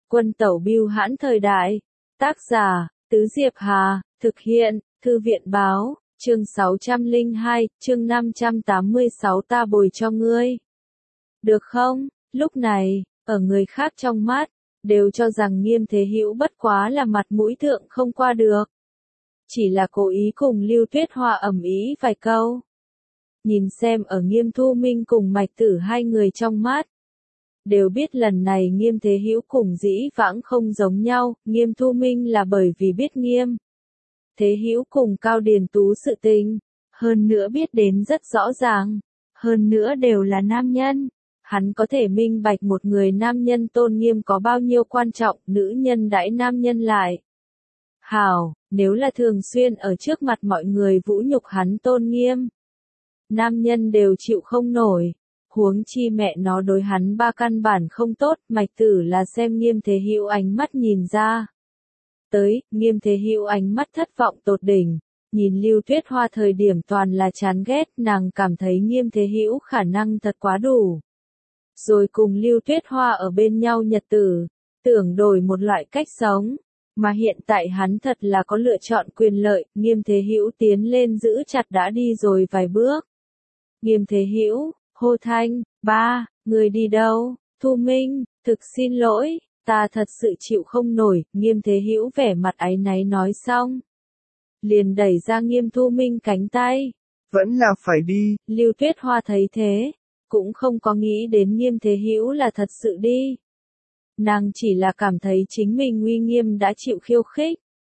Quân tẩu bưu hãn thời đại. Tác giả, Tứ Diệp Hà, thực hiện, Thư viện báo, chương 602, chương 586 ta bồi cho ngươi. Được không? Lúc này, ở người khác trong mắt, đều cho rằng Nghiêm Thế Hữu bất quá là mặt mũi thượng không qua được. Chỉ là cố ý cùng Lưu Tuyết Hoa ầm ĩ vài câu. Nhìn xem ở Nghiêm Thu Minh cùng Mạch Tử hai người trong mắt. Đều biết lần này Nghiêm Thế Hữu cùng dĩ vãng không giống nhau, Nghiêm Thu Minh là bởi vì biết Nghiêm Thế Hữu cùng Cao Điền Tú sự tình, hơn nữa biết đến rất rõ ràng, hơn nữa đều là nam nhân. Hắn có thể minh bạch một người nam nhân tôn nghiêm có bao nhiêu quan trọng, nữ nhân đãi nam nhân lại. Hảo, nếu là thường xuyên ở trước mặt mọi người vũ nhục hắn tôn nghiêm, nam nhân đều chịu không nổi. Huống chi mẹ nó đối hắn ba căn bản không tốt, Mạch Tử là xem Nghiêm Thế Hữu ánh mắt nhìn ra. Tới, Nghiêm Thế Hữu ánh mắt thất vọng tột đỉnh, nhìn Lưu Tuyết Hoa thời điểm toàn là chán ghét, nàng cảm thấy Nghiêm Thế Hữu khả năng thật quá đủ. Rồi cùng Lưu Tuyết Hoa ở bên nhau nhật tử, tưởng đổi một loại cách sống, mà hiện tại hắn thật là có lựa chọn quyền lợi, Nghiêm Thế Hữu tiến lên giữ chặt đã đi rồi vài bước. Nghiêm Thế Hữu, hô thanh, ba, người đi đâu? Thu Minh, thực xin lỗi, ta thật sự chịu không nổi, Nghiêm Thế Hữu vẻ mặt áy náy nói xong. Liền đẩy ra Nghiêm Thu Minh cánh tay. Vẫn là phải đi. Lưu Tuyết Hoa thấy thế, cũng không có nghĩ đến Nghiêm Thế Hữu là thật sự đi. Nàng chỉ là cảm thấy chính mình uy nghiêm đã chịu khiêu khích.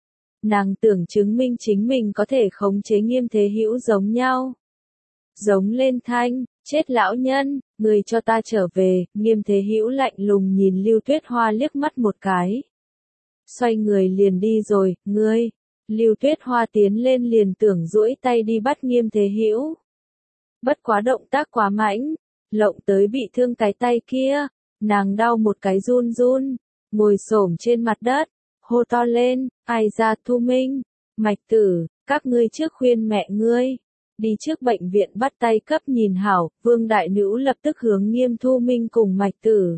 Nàng tưởng chứng minh chính mình có thể khống chế Nghiêm Thế Hữu giống nhau. Giống lên thanh, chết lão nhân, người cho ta trở về, Nghiêm Thế Hữu lạnh lùng nhìn Lưu Tuyết Hoa liếc mắt một cái. Xoay người liền đi rồi, ngươi. Lưu Tuyết Hoa tiến lên liền tưởng duỗi tay đi bắt Nghiêm Thế Hữu. Bất quá động tác quá mãnh, lộng tới bị thương cái tay kia, nàng đau một cái run run, ngồi xổm trên mặt đất, hô to lên, ai ra Thu Minh, Mạch Tử, các ngươi trước khuyên mẹ ngươi. Đi trước bệnh viện bắt tay cấp nhìn hảo, Vương Đại Nữ lập tức hướng Nghiêm Thu Minh cùng Mạch Tử.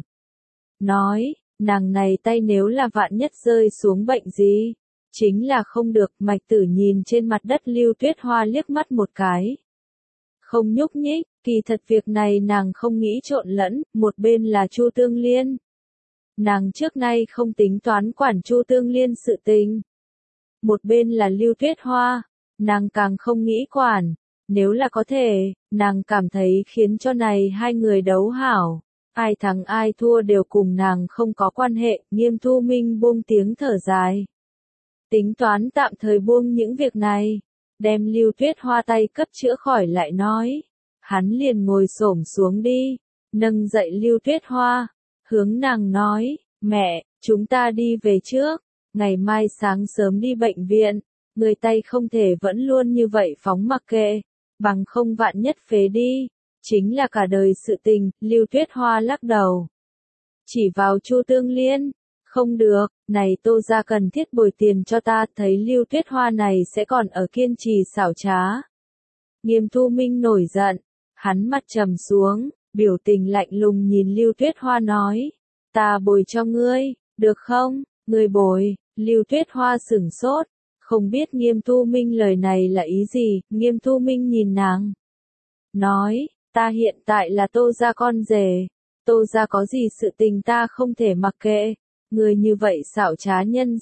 Nói, nàng này tay nếu là vạn nhất rơi xuống bệnh gì, chính là không được, Mạch Tử nhìn trên mặt đất Lưu Tuyết Hoa liếc mắt một cái. Không nhúc nhích, kỳ thật việc này nàng không nghĩ trộn lẫn, một bên là Chu Tương Liên. Nàng trước nay không tính toán quản Chu Tương Liên sự tình. Một bên là Lưu Tuyết Hoa, nàng càng không nghĩ quản. Nếu là có thể, nàng cảm thấy khiến cho này hai người đấu hảo, ai thắng ai thua đều cùng nàng không có quan hệ, Nghiêm Thu Minh buông tiếng thở dài. Tính toán tạm thời buông những việc này, đem Lưu Tuyết Hoa tay cấp chữa khỏi lại nói. Hắn liền ngồi xổm xuống đi, nâng dậy Lưu Tuyết Hoa, hướng nàng nói, mẹ, chúng ta đi về trước, ngày mai sáng sớm đi bệnh viện, người tay không thể vẫn luôn như vậy phóng mặc kệ. Bằng không vạn nhất phế đi, chính là cả đời sự tình, Lưu Tuyết Hoa lắc đầu. Chỉ vào Chu Tương Liên, không được, này Tô gia cần thiết bồi tiền cho ta, thấy Lưu Tuyết Hoa này sẽ còn ở kiên trì xảo trá. Nghiêm Thu Minh nổi giận, hắn mặt trầm xuống, biểu tình lạnh lùng nhìn Lưu Tuyết Hoa nói, ta bồi cho ngươi, được không, ngươi bồi, Lưu Tuyết Hoa sửng sốt. Không biết Nghiêm Thu Minh lời này là ý gì, Nghiêm Thu Minh nhìn nàng. Nói, ta hiện tại là Tô gia con rể, Tô gia có gì sự tình ta không thể mặc kệ, người như vậy xảo trá nhân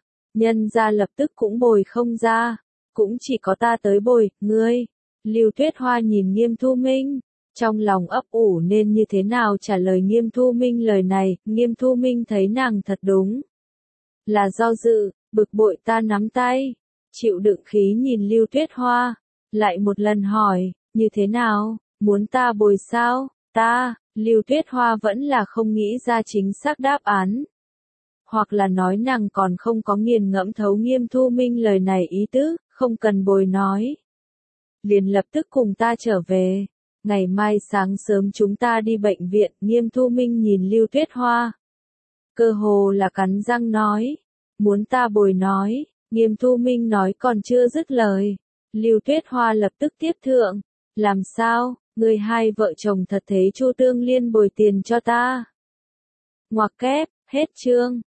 gia lập tức cũng bồi không ra, cũng chỉ có ta tới bồi, ngươi. Lưu Tuyết Hoa nhìn Nghiêm Thu Minh, trong lòng ấp ủ nên như thế nào trả lời Nghiêm Thu Minh lời này, Nghiêm Thu Minh thấy nàng thật đúng là do dự. Bực bội ta nắm tay, chịu đựng khí nhìn Lưu Tuyết Hoa, lại một lần hỏi, như thế nào, muốn ta bồi sao, Lưu Tuyết Hoa vẫn là không nghĩ ra chính xác đáp án. Hoặc là nói nàng còn không có nghiền ngẫm thấu Nghiêm Thu Minh lời này ý tứ, không cần bồi nói. Liền lập tức cùng ta trở về, ngày mai sáng sớm chúng ta đi bệnh viện, Nghiêm Thu Minh nhìn Lưu Tuyết Hoa. Cơ hồ là cắn răng nói. Muốn ta bồi nói, Nghiêm Thu Minh nói còn chưa dứt lời. Lưu Tuyết Hoa lập tức tiếp thượng. Làm sao, người hai vợ chồng thật thế Chu Tương Liên bồi tiền cho ta. Ngoặc kép, hết chương.